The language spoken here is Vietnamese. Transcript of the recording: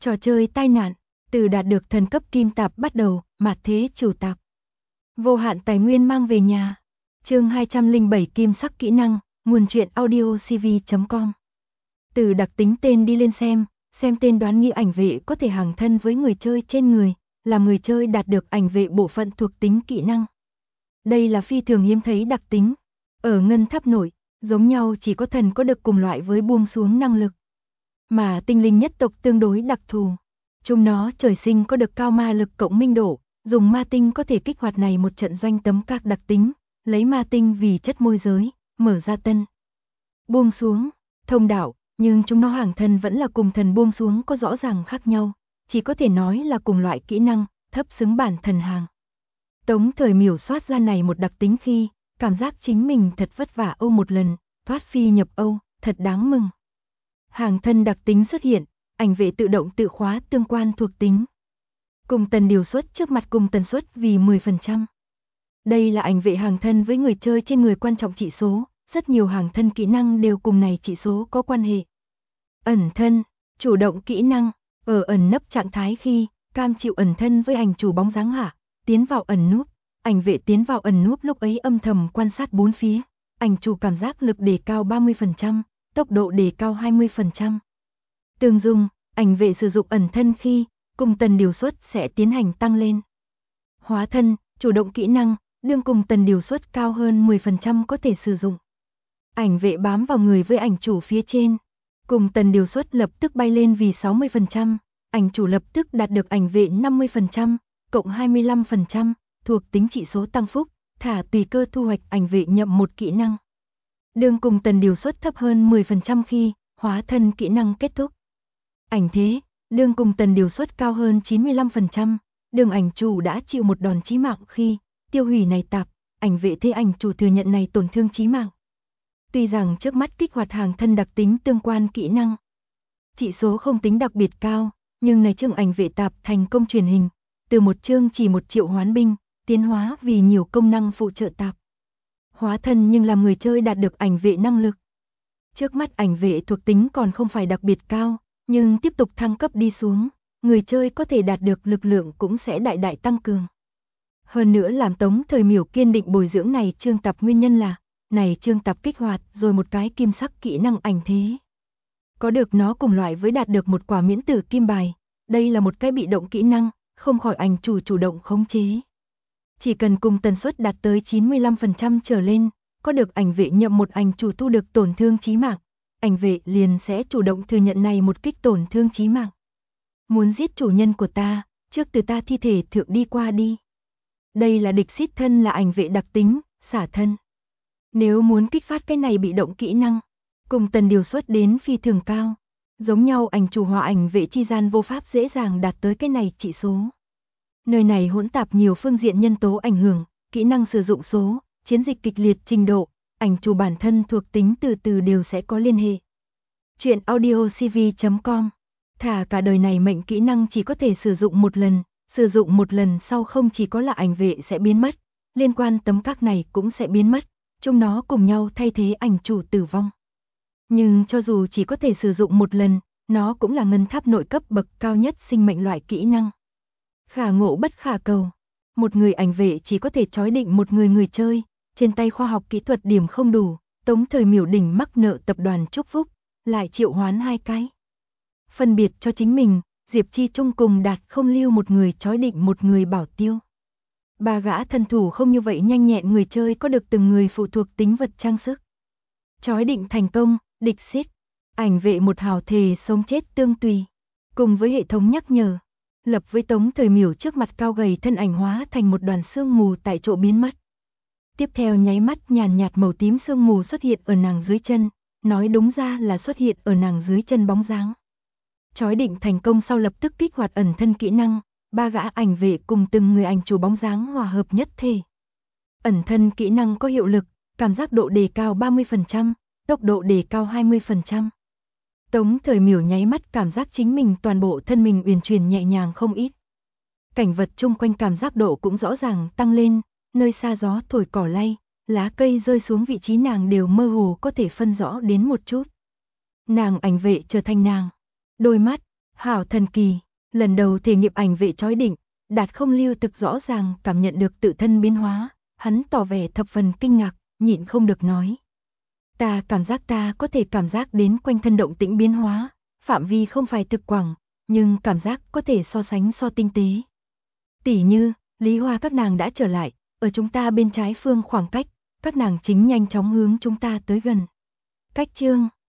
Trò chơi tai nạn, từ đạt được thần cấp kim tạp bắt đầu, mạt thế chủ tạp. Vô hạn tài nguyên mang về nhà. Chương 207 kim sắc kỹ năng, nguồn truyện audio cv.com. Từ đặc tính tên đi lên xem tên đoán nghĩ ảnh vệ có thể hàng thân với người chơi trên người, làm người chơi đạt được ảnh vệ bộ phận thuộc tính kỹ năng. Đây là phi thường hiếm thấy đặc tính. Ở ngân tháp nổi, giống nhau chỉ có thần có được cùng loại với buông xuống năng lực. Mà tinh linh nhất tộc tương đối đặc thù. Chúng nó trời sinh có được cao ma lực cộng minh độ, dùng ma tinh có thể kích hoạt này một trận doanh tấm các đặc tính, lấy ma tinh vì chất môi giới, mở ra tân. Buông xuống, thông đạo, nhưng chúng nó hàng thân vẫn là cùng thần buông xuống có rõ ràng khác nhau, chỉ có thể nói là cùng loại kỹ năng, thấp xứng bản thần hàng. Tống Thời Miểu soát ra này một đặc tính khi, cảm giác chính mình thật vất vả Âu một lần, thoát phi nhập Âu, thật đáng mừng. Hàng thân đặc tính xuất hiện, ảnh vệ tự động tự khóa tương quan thuộc tính. Cùng tần điều suất trước mặt cùng tần suất vì 10%. Đây là ảnh vệ hàng thân với người chơi trên người quan trọng trị số, rất nhiều hàng thân kỹ năng đều cùng này trị số có quan hệ. Ẩn thân, chủ động kỹ năng, ở ẩn nấp trạng thái khi, cam chịu ẩn thân với ảnh chủ bóng dáng hạ, tiến vào ẩn núp, ảnh vệ tiến vào ẩn núp lúc ấy âm thầm quan sát bốn phía, ảnh chủ cảm giác lực đề cao 30%, tốc độ đề cao 20%. Tương dung, ảnh vệ sử dụng ẩn thân khi, cùng tần điều suất sẽ tiến hành tăng lên. Hóa thân, chủ động kỹ năng, đương cùng tần điều suất cao hơn 10% có thể sử dụng. Ảnh vệ bám vào người với ảnh chủ phía trên, cùng tần điều suất lập tức bay lên vì 60%, ảnh chủ lập tức đạt được ảnh vệ 50%, cộng 25%, thuộc tính trị số tăng phúc, thả tùy cơ thu hoạch ảnh vệ nhậm một kỹ năng. Đương cùng tần điều suất thấp hơn 10% khi, hóa thân kỹ năng kết thúc. Ảnh thế, đương cùng tần điều suất cao hơn 95%, đương ảnh chủ đã chịu một đòn chí mạng khi, tiêu hủy này tạp, ảnh vệ thế ảnh chủ thừa nhận này tổn thương chí mạng. Tuy rằng trước mắt kích hoạt hàng thân đặc tính tương quan kỹ năng, trị số không tính đặc biệt cao, nhưng này chương ảnh vệ tạp thành công truyền hình, từ một chương chỉ 1 triệu hoán binh, tiến hóa vì nhiều công năng phụ trợ tạp. Hóa thân nhưng làm người chơi đạt được ảnh vệ năng lực. Trước mắt ảnh vệ thuộc tính còn không phải đặc biệt cao, nhưng tiếp tục thăng cấp đi xuống, người chơi có thể đạt được lực lượng cũng sẽ đại đại tăng cường. Hơn nữa làm Tống Thời Miểu kiên định bồi dưỡng này chương tập nguyên nhân là, này chương tập kích hoạt rồi một cái kim sắc kỹ năng ảnh thế. Có được nó cùng loại với đạt được một quả miễn tử kim bài, đây là một cái bị động kỹ năng, không khỏi ảnh chủ chủ động khống chế. Chỉ cần cùng tần suất đạt tới 95% trở lên, có được ảnh vệ nhậm một ảnh chủ thu được tổn thương chí mạng, ảnh vệ liền sẽ chủ động thừa nhận này một kích tổn thương chí mạng. Muốn giết chủ nhân của ta, trước từ ta thi thể thượng đi qua đi. Đây là địch xít thân là ảnh vệ đặc tính, xả thân. Nếu muốn kích phát cái này bị động kỹ năng, cùng tần điều suất đến phi thường cao, giống nhau ảnh chủ hòa ảnh vệ chi gian vô pháp dễ dàng đạt tới cái này trị số. Nơi này hỗn tạp nhiều phương diện nhân tố ảnh hưởng, kỹ năng sử dụng số, chiến dịch kịch liệt trình độ, ảnh chủ bản thân thuộc tính từ từ đều sẽ có liên hệ. Chuyện audio cv.com. Thả cả đời này mệnh kỹ năng chỉ có thể sử dụng một lần sau không chỉ có là ảnh vệ sẽ biến mất, liên quan tấm các này cũng sẽ biến mất, chúng nó cùng nhau thay thế ảnh chủ tử vong. Nhưng cho dù chỉ có thể sử dụng một lần, nó cũng là ngân tháp nội cấp bậc cao nhất sinh mệnh loại kỹ năng. Khả ngộ bất khả cầu. Một người ảnh vệ chỉ có thể trói định một người chơi, trên tay khoa học kỹ thuật điểm không đủ, Tống Thời Miểu đỉnh mắc nợ tập đoàn chúc phúc, lại triệu hoán 2 cái. Phân biệt cho chính mình, Diệp Chi Trung cùng Đạt không lưu một người trói định một người bảo tiêu. 3 gã thân thủ không như vậy nhanh nhẹn người chơi có được từng người phụ thuộc tính vật trang sức. Trói định thành công, địch xít, ảnh vệ một hào thề sống chết tương tùy, cùng với hệ thống nhắc nhở. Lập với Tống Thời Miểu trước mặt cao gầy thân ảnh hóa thành một đoàn sương mù tại chỗ biến mất. Tiếp theo nháy mắt nhàn nhạt màu tím sương mù xuất hiện ở nàng dưới chân, nói đúng ra là xuất hiện ở nàng dưới chân bóng dáng. Chói định thành công sau lập tức kích hoạt ẩn thân kỹ năng, 3 gã ảnh vệ cùng từng người ảnh chủ bóng dáng hòa hợp nhất thể. Ẩn thân kỹ năng có hiệu lực, cảm giác độ đề cao 30%, tốc độ đề cao 20%. Tống Thời Miểu nháy mắt cảm giác chính mình toàn bộ thân mình uyển chuyển nhẹ nhàng không ít. Cảnh vật chung quanh cảm giác độ cũng rõ ràng tăng lên, nơi xa gió thổi cỏ lay, lá cây rơi xuống vị trí nàng đều mơ hồ có thể phân rõ đến một chút. Nàng ảnh vệ trở thành nàng. Đôi mắt, Hảo thần kỳ, lần đầu thể nghiệm ảnh vệ chói định, Đạt không lưu thực rõ ràng cảm nhận được tự thân biến hóa, hắn tỏ vẻ thập phần kinh ngạc, nhịn không được nói. Ta cảm giác ta có thể cảm giác đến quanh thân động tĩnh biến hóa, phạm vi không phải thực quảng, nhưng cảm giác có thể so sánh so tinh tế. Tỉ như, Lý Hoa các nàng đã trở lại, ở chúng ta bên trái phương khoảng cách, các nàng chính nhanh chóng hướng chúng ta tới gần. Cách chương